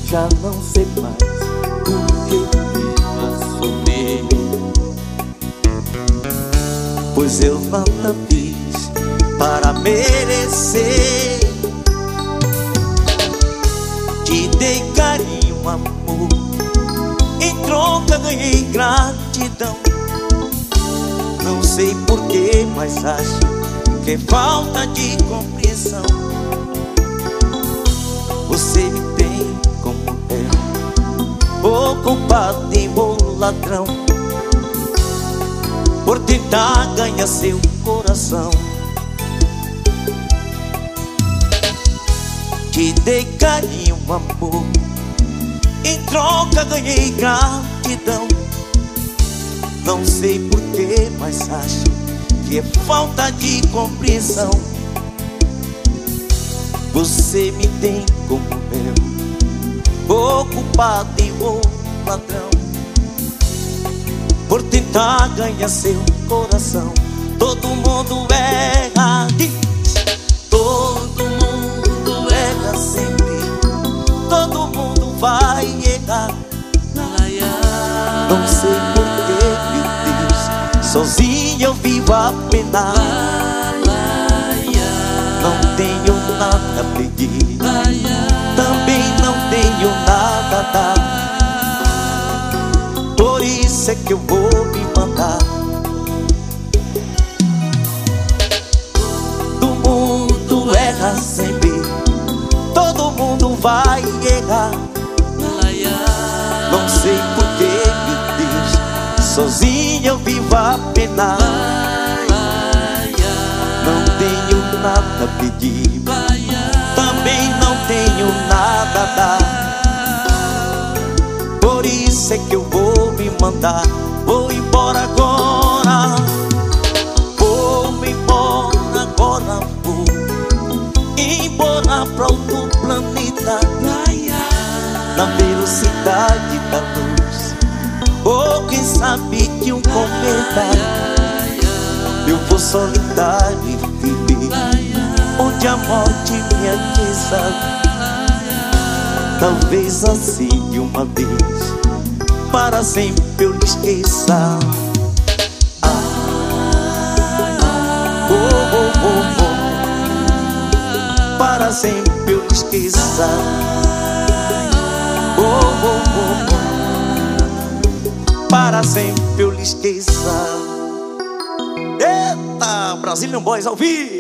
já não sei mais o que vivo a sofrer, pois eu nada fiz para merecer. Te dei carinho, amor, em troca ganhei gratidão. Não sei porquê, mas acho que é falta de compreensão. Você me tem como réu, o culpado e o ladrão, por tentar ganhar seu coração. Te dei carinho, amor, em troca ganhei gratidão. Não sei porquê, mas acho que é falta de compreensão. Você me tem como réu, o culpado e o ladrão, por tentar ganhar seu coração. Todo mundo erra, diz. Todo mundo erra sempre, todo mundo vai errar. Não sei porquê, meu Deus, sozinho eu vivo a penar. Não tenho nada a pedir, também não tenho nada a dar. Por isso é que eu vou me mandar. Todo mundo erra sempre, todo mundo vai errar. Não sei porquê, meu Deus, sozinho eu vivo a penar. Não tenho nada a pedir, também não tenho nada a dar. Por isso é que eu vou me mandar. Vou embora agora, vou embora agora, vou embora pra outro planeta, na velocidade da luz, ou quem sabe de um cometa. Eu vou solitário e viver onde a morte me aqueça. Talvez assim de uma vez, para sempre eu lhe esqueça. Para sempre eu lhe esqueça. Para sempre eu lhe esqueça. Eita, Brazilian Boys ao vivo.